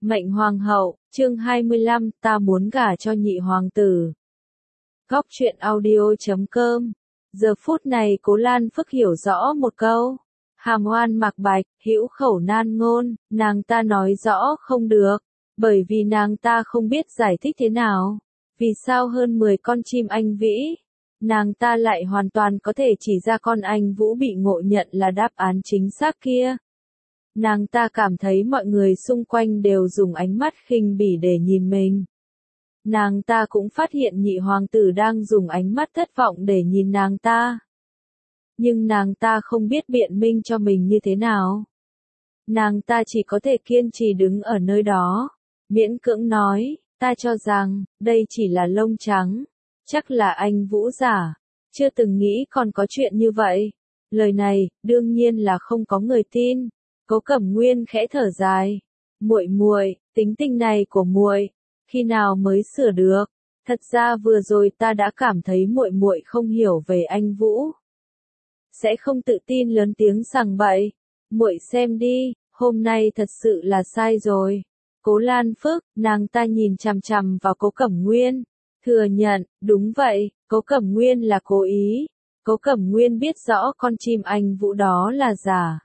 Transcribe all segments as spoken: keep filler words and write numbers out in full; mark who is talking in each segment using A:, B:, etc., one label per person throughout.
A: Mệnh Hoàng hậu, chương hai mươi lăm, ta muốn gả cho nhị hoàng tử. Góc truyện audio chấm com. Giờ phút này Cố Lan Phức hiểu rõ một câu. Hàm oan mạc bạch, hữu khẩu nan ngôn, nàng ta nói rõ không được, bởi vì nàng ta không biết giải thích thế nào. Vì sao hơn mười con chim anh vĩ, nàng ta lại hoàn toàn có thể chỉ ra con anh Vũ bị ngộ nhận là đáp án chính xác kia. Nàng ta cảm thấy mọi người xung quanh đều dùng ánh mắt khinh bỉ để nhìn mình. Nàng ta cũng phát hiện nhị hoàng tử đang dùng ánh mắt thất vọng để nhìn nàng ta. Nhưng nàng ta không biết biện minh cho mình như thế nào. Nàng ta chỉ có thể kiên trì đứng ở nơi đó, miễn cưỡng nói, ta cho rằng, đây chỉ là lông trắng, chắc là anh Vũ giả, chưa từng nghĩ còn có chuyện như vậy. Lời này, đương nhiên là không có người tin. Cố Cẩm Nguyên khẽ thở dài, muội muội, tính tình này của muội, khi nào mới sửa được? Thật ra vừa rồi ta đã cảm thấy muội muội không hiểu về anh Vũ. Sẽ không tự tin lớn tiếng sằng bậy. Muội xem đi, hôm nay thật sự là sai rồi. Cố Lan Phức, nàng ta nhìn chằm chằm vào Cố Cẩm Nguyên, thừa nhận, đúng vậy, Cố Cẩm Nguyên là cố ý. Cố Cẩm Nguyên biết rõ con chim anh Vũ đó là giả,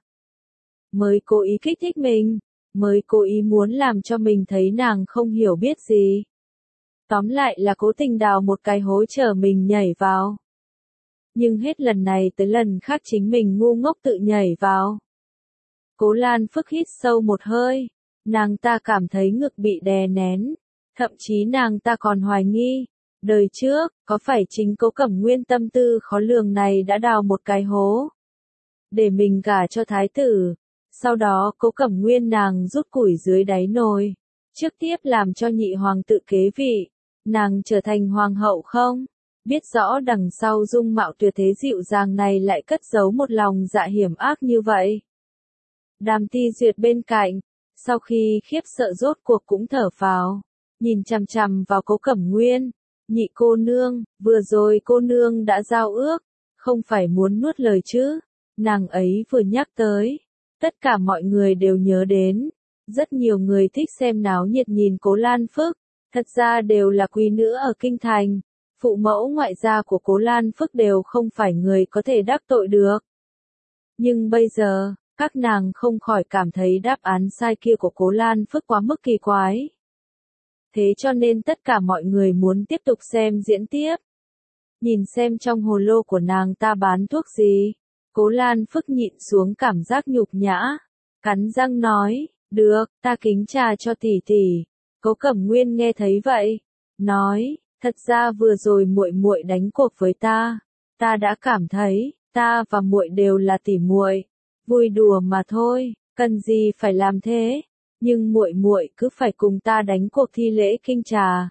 A: mới cố ý kích thích mình, mới cố ý muốn làm cho mình thấy nàng không hiểu biết gì. Tóm lại là cố tình đào một cái hố chờ mình nhảy vào. Nhưng hết lần này tới lần khác chính mình ngu ngốc tự nhảy vào. Cố Lan Phức hít sâu một hơi, nàng ta cảm thấy ngực bị đè nén, thậm chí nàng ta còn hoài nghi, đời trước, có phải chính Cố Cẩm Nguyên tâm tư khó lường này đã đào một cái hố để mình gả cho thái tử. Sau đó Cố Cẩm Nguyên nàng rút củi dưới đáy nồi, trước tiếp làm cho nhị hoàng tử kế vị, nàng trở thành hoàng hậu không? Biết rõ đằng sau dung mạo tuyệt thế dịu dàng này lại cất giấu một lòng dạ hiểm ác như vậy. Đàm Ti Duyệt bên cạnh, sau khi khiếp sợ rốt cuộc cũng thở phào, nhìn chằm chằm vào Cố Cẩm Nguyên, nhị cô nương, vừa rồi cô nương đã giao ước, không phải muốn nuốt lời chứ? Nàng ấy vừa nhắc tới, tất cả mọi người đều nhớ đến. Rất nhiều người thích xem náo nhiệt nhìn Cố Lan Phức, thật ra đều là quý nữ ở kinh thành. Phụ mẫu ngoại gia của Cố Lan Phức đều không phải người có thể đắc tội được. Nhưng bây giờ, các nàng không khỏi cảm thấy đáp án sai kia của Cố Lan Phức quá mức kỳ quái. Thế cho nên tất cả mọi người muốn tiếp tục xem diễn tiếp. Nhìn xem trong hồ lô của nàng ta bán thuốc gì. Cố Lan Phức nhịn xuống cảm giác nhục nhã, cắn răng nói, được, ta kính trà cho tỷ tỷ. Cố Cẩm Nguyên nghe thấy vậy, nói, thật ra vừa rồi muội muội đánh cuộc với ta, ta đã cảm thấy, ta và muội đều là tỷ muội, vui đùa mà thôi, cần gì phải làm thế, nhưng muội muội cứ phải cùng ta đánh cuộc thi lễ kinh trà.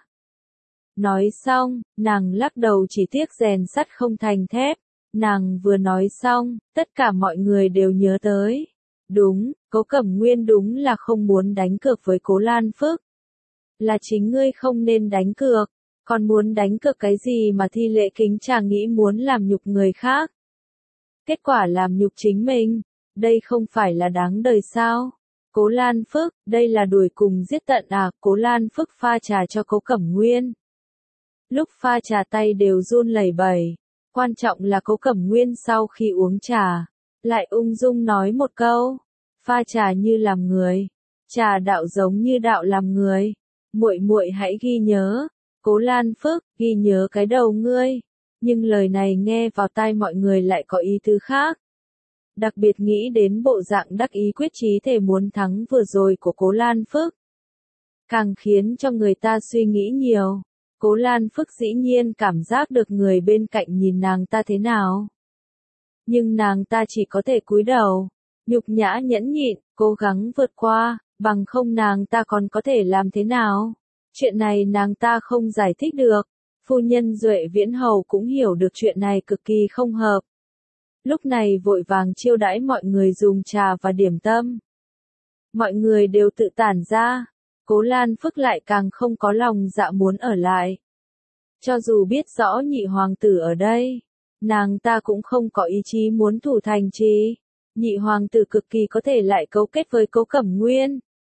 A: Nói xong, nàng lắc đầu chỉ tiếc rèn sắt không thành thép. Nàng vừa nói xong, tất cả mọi người đều nhớ tới. Đúng, Cố Cẩm Nguyên đúng là không muốn đánh cược với Cố Lan Phức. Là chính ngươi không nên đánh cược, còn muốn đánh cược cái gì mà thi lễ kính trà nghĩ muốn làm nhục người khác. Kết quả làm nhục chính mình, đây không phải là đáng đời sao? Cố Lan Phức, đây là đuổi cùng giết tận à? Cố Lan Phức pha trà cho Cố Cẩm Nguyên. Lúc pha trà tay đều run lẩy bẩy. Quan trọng là Cố Cẩm Nguyên sau khi uống trà, lại ung dung nói một câu, pha trà như làm người, trà đạo giống như đạo làm người. Muội muội hãy ghi nhớ. Cố Lan Phức, ghi nhớ cái đầu ngươi. Nhưng lời này nghe vào tai mọi người lại có ý tứ khác. Đặc biệt nghĩ đến bộ dạng đắc ý quyết chí thể muốn thắng vừa rồi của Cố Lan Phức, càng khiến cho người ta suy nghĩ nhiều. Cố Lan Phức dĩ nhiên cảm giác được người bên cạnh nhìn nàng ta thế nào. Nhưng nàng ta chỉ có thể cúi đầu, nhục nhã nhẫn nhịn, cố gắng vượt qua, bằng không nàng ta còn có thể làm thế nào. Chuyện này nàng ta không giải thích được. Phu nhân Duệ Viễn Hầu cũng hiểu được chuyện này cực kỳ không hợp. Lúc này vội vàng chiêu đãi mọi người dùng trà và điểm tâm. Mọi người đều tự tản ra. Cố Lan Phức lại càng không có lòng dạ muốn ở lại. Cho dù biết rõ nhị hoàng tử ở đây, nàng ta cũng không có ý chí muốn thủ thành trì. Nhị hoàng tử cực kỳ có thể lại cấu kết với Cố Cẩm Nguyên.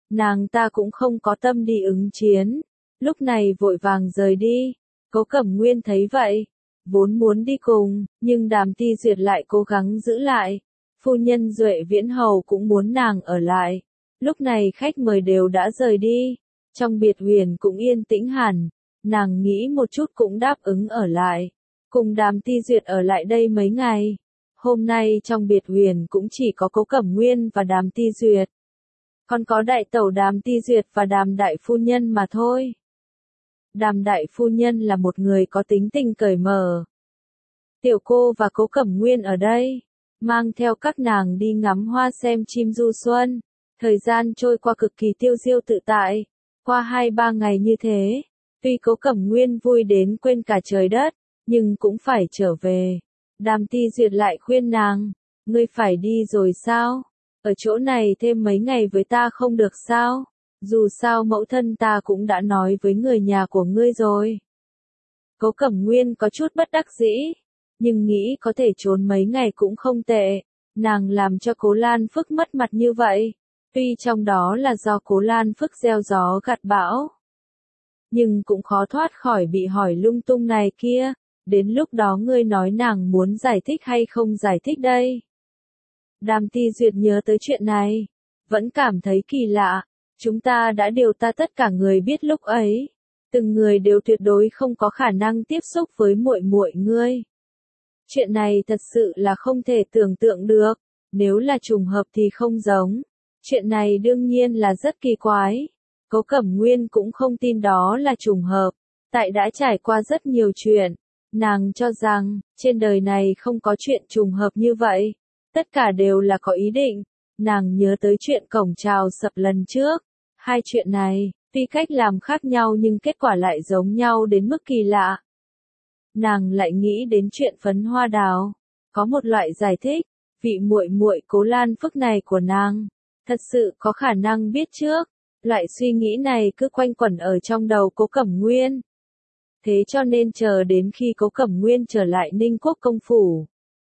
A: Nàng ta cũng không có tâm đi ứng chiến, lúc này vội vàng rời đi. Cố Cẩm Nguyên thấy vậy, vốn muốn đi cùng, nhưng Đàm Ti Duyệt lại cố gắng giữ lại. Phu nhân Duệ Viễn Hầu cũng muốn nàng ở lại. Lúc này khách mời đều đã rời đi, trong biệt huyền cũng yên tĩnh hẳn, nàng nghĩ một chút cũng đáp ứng ở lại, cùng Đàm Ti Duyệt ở lại đây mấy ngày. Hôm nay trong biệt huyền cũng chỉ có Cố Cẩm Nguyên và Đàm Ti Duyệt, còn có đại tẩu Đàm Ti Duyệt và Đàm đại phu nhân mà thôi. Đàm đại phu nhân là một người có tính tình cởi mở. Tiểu cô và Cố Cẩm Nguyên ở đây, mang theo các nàng đi ngắm hoa xem chim du xuân. Thời gian trôi qua cực kỳ tiêu diêu tự tại, qua hai ba ngày như thế, tuy Cố Cẩm Nguyên vui đến quên cả trời đất, nhưng cũng phải trở về. Đàm Ti Duyệt lại khuyên nàng, ngươi phải đi rồi sao? Ở chỗ này thêm mấy ngày với ta không được sao? Dù sao mẫu thân ta cũng đã nói với người nhà của ngươi rồi. Cố Cẩm Nguyên có chút bất đắc dĩ, nhưng nghĩ có thể trốn mấy ngày cũng không tệ. Nàng làm cho Cố Lan Phức mất mặt như vậy, tuy trong đó là do Cố Lan Phức gieo gió gặt bão, nhưng cũng khó thoát khỏi bị hỏi lung tung này kia. Đến lúc đó ngươi nói nàng muốn giải thích hay không giải thích đây? Đàm Ti Duyệt nhớ tới chuyện này, vẫn cảm thấy kỳ lạ. Chúng ta đã điều ta tất cả người biết lúc ấy, từng người đều tuyệt đối không có khả năng tiếp xúc với muội muội ngươi. Chuyện này thật sự là không thể tưởng tượng được, nếu là trùng hợp thì không giống. Chuyện này đương nhiên là rất kỳ quái. Cố Cẩm Nguyên cũng không tin đó là trùng hợp, tại đã trải qua rất nhiều chuyện. Nàng cho rằng, trên đời này không có chuyện trùng hợp như vậy, tất cả đều là có ý định. Nàng nhớ tới chuyện cổng chào sập lần trước, hai chuyện này, tuy cách làm khác nhau nhưng kết quả lại giống nhau đến mức kỳ lạ. Nàng lại nghĩ đến chuyện phấn hoa đào, có một loại giải thích, vị muội muội Cố Lan Phức này của nàng, thật sự có khả năng biết trước. Loại suy nghĩ này cứ quanh quẩn ở trong đầu Cố Cẩm Nguyên. Thế cho nên chờ đến khi Cố Cẩm Nguyên trở lại Ninh Quốc công phủ,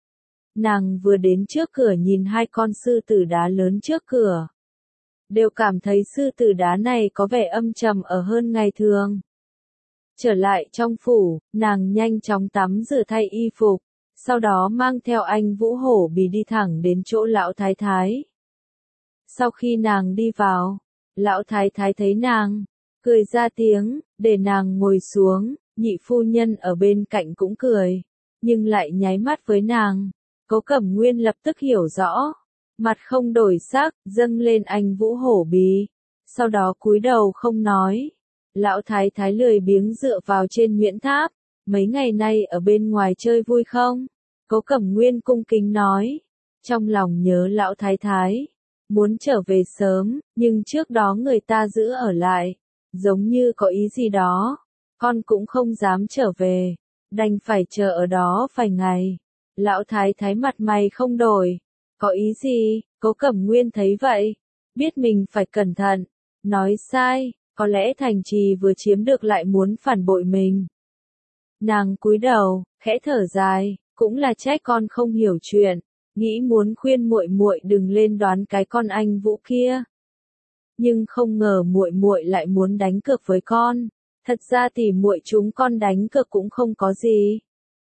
A: nàng vừa đến trước cửa nhìn hai con sư tử đá lớn trước cửa, đều cảm thấy sư tử đá này có vẻ âm trầm ở hơn ngày thường. Trở lại trong phủ, nàng nhanh chóng tắm rửa thay y phục, sau đó mang theo anh Vũ Hổ Bì đi thẳng đến chỗ lão thái thái. Sau khi nàng đi vào, lão thái thái thấy nàng, cười ra tiếng, để nàng ngồi xuống. Nhị phu nhân ở bên cạnh cũng cười, nhưng lại nháy mắt với nàng. Cố Cẩm Nguyên lập tức hiểu rõ, mặt không đổi sắc, dâng lên anh Vũ Hổ Bì, sau đó cúi đầu không nói. Lão thái thái lười biếng dựa vào trên Nguyễn Tháp, mấy ngày nay ở bên ngoài chơi vui không? Cố Cẩm Nguyên cung kính nói, trong lòng nhớ lão thái thái, muốn trở về sớm, nhưng trước đó người ta giữ ở lại, giống như có ý gì đó. Con cũng không dám trở về, đành phải chờ ở đó vài ngày. Lão thái thái mặt mày không đổi, có ý gì? Cố Cẩm Nguyên thấy vậy, biết mình phải cẩn thận, nói sai, có lẽ Thành Trì vừa chiếm được lại muốn phản bội mình. Nàng cúi đầu, khẽ thở dài, cũng là trách con không hiểu chuyện, nghĩ muốn khuyên muội muội đừng lên đoán cái con anh Vũ kia. Nhưng không ngờ muội muội lại muốn đánh cược với con. Thật ra thì muội chúng con đánh cược cũng không có gì.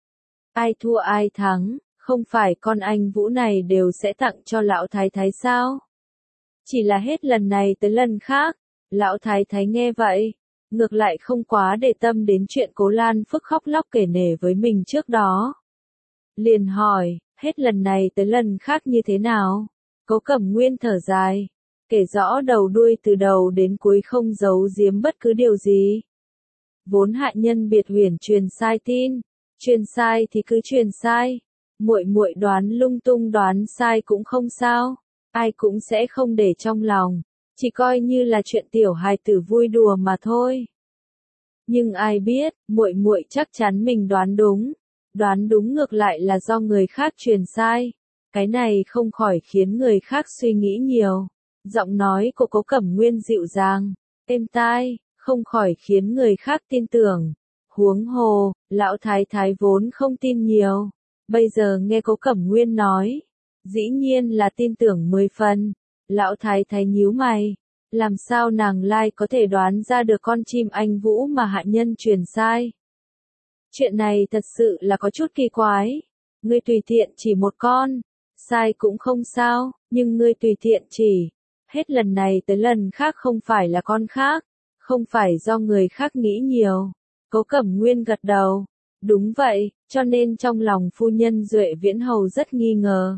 A: Ai thua ai thắng, không phải con anh Vũ này đều sẽ tặng cho lão thái thái sao? Chỉ là hết lần này tới lần khác, lão thái thái nghe vậy, ngược lại không quá để tâm đến chuyện Cố Lan Phức khóc lóc kể nể với mình trước đó. Liền hỏi, hết lần này tới lần khác như thế nào? Cố Cẩm Nguyên thở dài, kể rõ đầu đuôi từ đầu đến cuối không giấu giếm bất cứ điều gì. Vốn hạ nhân biệt huyền truyền sai tin, truyền sai thì cứ truyền sai, muội muội đoán lung tung đoán sai cũng không sao, ai cũng sẽ không để trong lòng, chỉ coi như là chuyện tiểu hài tử vui đùa mà thôi. Nhưng ai biết, muội muội chắc chắn mình đoán đúng, đoán đúng ngược lại là do người khác truyền sai, cái này không khỏi khiến người khác suy nghĩ nhiều. Giọng nói của Cố Cẩm Nguyên dịu dàng, êm tai, không khỏi khiến người khác tin tưởng. Huống hồ, lão thái thái vốn không tin nhiều, bây giờ nghe Cố Cẩm Nguyên nói, dĩ nhiên là tin tưởng mười phần. Lão thái thái nhíu mày, Làm sao nàng lai có thể đoán ra được con chim anh Vũ mà hạ nhân truyền sai? Chuyện này thật sự là có chút kỳ quái. Ngươi tùy tiện chỉ một con, sai cũng không sao, nhưng ngươi tùy tiện chỉ, hết lần này tới lần khác không phải là con khác, không phải do người khác nghĩ nhiều. Cố Cẩm Nguyên gật đầu, đúng vậy, cho nên trong lòng phu nhân Duệ Viễn Hầu rất nghi ngờ.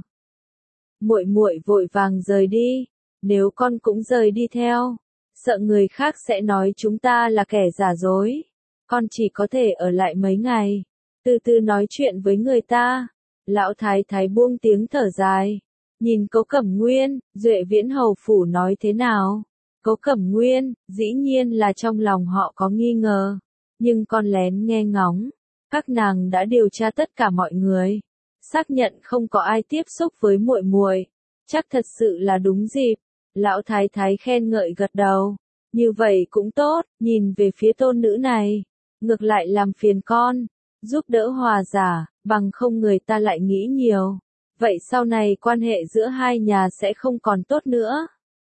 A: Muội muội vội vàng rời đi, nếu con cũng rời đi theo, sợ người khác sẽ nói chúng ta là kẻ giả dối. Con chỉ có thể ở lại mấy ngày, từ từ nói chuyện với người ta. Lão thái thái buông tiếng thở dài, nhìn Cố Cẩm Nguyên, Duệ Viễn Hầu phủ nói thế nào? Cố Cẩm Nguyên, dĩ nhiên là trong lòng họ có nghi ngờ, nhưng con lén nghe ngóng, các nàng đã điều tra tất cả mọi người, xác nhận không có ai tiếp xúc với muội muội, chắc thật sự là đúng dịp. Lão thái thái khen ngợi gật đầu, như vậy cũng tốt, nhìn về phía tôn nữ này, ngược lại làm phiền con, giúp đỡ hòa giải, bằng không người ta lại nghĩ nhiều. Vậy sau này quan hệ giữa hai nhà sẽ không còn tốt nữa.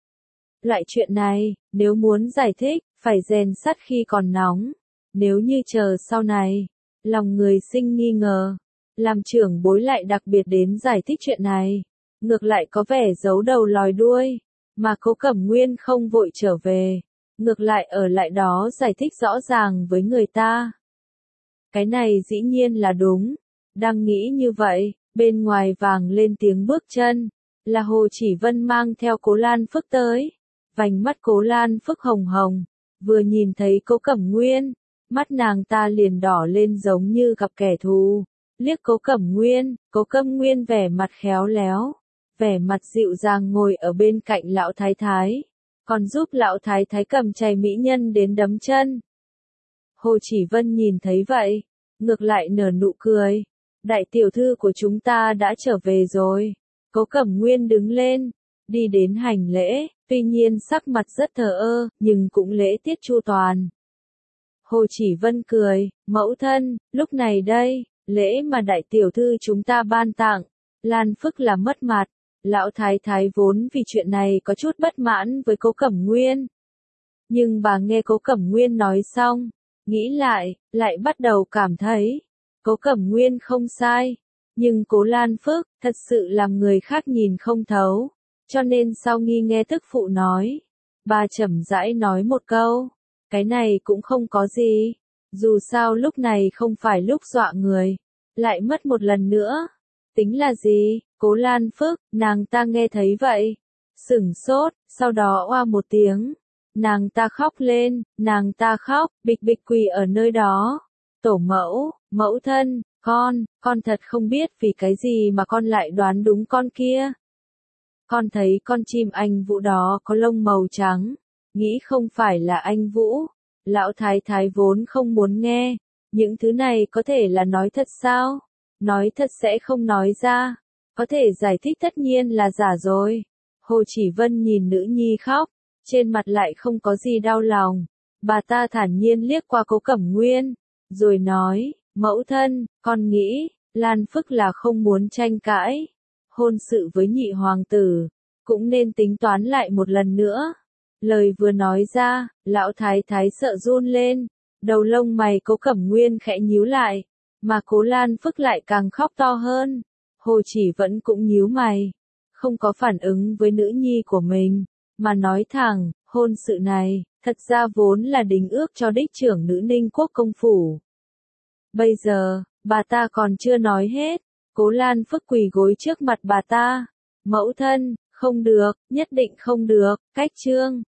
A: Loại chuyện này, nếu muốn giải thích, phải rèn sắt khi còn nóng. Nếu như chờ sau này, lòng người sinh nghi ngờ, làm trưởng bối lại đặc biệt đến giải thích chuyện này, ngược lại có vẻ giấu đầu lòi đuôi, mà Cố Cẩm Nguyên không vội trở về, ngược lại ở lại đó giải thích rõ ràng với người ta. Cái này dĩ nhiên là đúng, đang nghĩ như vậy, bên ngoài vàng lên tiếng bước chân, là Hồ Chỉ Vân mang theo Cố Lan Phước tới. Vành mắt Cố Lan Phước hồng hồng, vừa nhìn thấy Cố Cẩm Nguyên, mắt nàng ta liền đỏ lên giống như gặp kẻ thù. Liếc Cố Cẩm Nguyên, Cố Cẩm Nguyên vẻ mặt khéo léo, vẻ mặt dịu dàng ngồi ở bên cạnh lão thái thái, còn giúp lão thái thái cầm chày mỹ nhân đến đấm chân. Hồ Chỉ Vân nhìn thấy vậy, ngược lại nở nụ cười. Đại tiểu thư của chúng ta đã trở về rồi. Cố Cẩm Nguyên đứng lên, đi đến hành lễ, tuy nhiên sắc mặt rất thờ ơ, nhưng cũng lễ tiết chu toàn. Hồ Chỉ Vân cười, mẫu thân, lúc này đây, lễ mà đại tiểu thư chúng ta ban tặng, Lan Phước là mất mặt. Lão thái thái vốn vì chuyện này có chút bất mãn với Cố Cẩm Nguyên. Nhưng bà nghe Cố Cẩm Nguyên nói xong, nghĩ lại, lại bắt đầu cảm thấy, Cố Cẩm Nguyên không sai, nhưng Cố Lan Phước, thật sự làm người khác nhìn không thấu, cho nên sau nghi nghe tức phụ nói, bà chậm rãi nói một câu, cái này cũng không có gì, dù sao lúc này không phải lúc dọa người, lại mất một lần nữa, tính là gì? Cố Lan Phước, nàng ta nghe thấy vậy, sửng sốt, sau đó oa một tiếng, nàng ta khóc lên, nàng ta khóc, bịch bịch quỳ ở nơi đó. Tổ mẫu, mẫu thân, con, con thật không biết vì cái gì mà con lại đoán đúng con kia. Con thấy con chim anh Vũ đó có lông màu trắng, nghĩ không phải là anh Vũ. Lão thái thái vốn không muốn nghe, những thứ này có thể là nói thật sao? Nói thật sẽ không nói ra, có thể giải thích tất nhiên là giả rồi. Hồ Chỉ Vân nhìn nữ nhi khóc, trên mặt lại không có gì đau lòng. Bà ta thản nhiên liếc qua Cố Cẩm Nguyên, rồi nói, mẫu thân, con nghĩ, Lan Phước là không muốn tranh cãi. Hôn sự với nhị hoàng tử, cũng nên tính toán lại một lần nữa. Lời vừa nói ra, lão thái thái sợ run lên, đầu lông mày Cố Cẩm Nguyên khẽ nhíu lại, mà Cố Lan Phước lại càng khóc to hơn. Hồ Chỉ vẫn cũng nhíu mày, không có phản ứng với nữ nhi của mình, mà nói thẳng, hôn sự này, thật ra vốn là đính ước cho đích trưởng nữ Ninh Quốc công phủ. Bây giờ, bà ta còn chưa nói hết, Cố Lan Phước quỳ gối trước mặt bà ta. Mẫu thân, không được, nhất định không được, cách chương.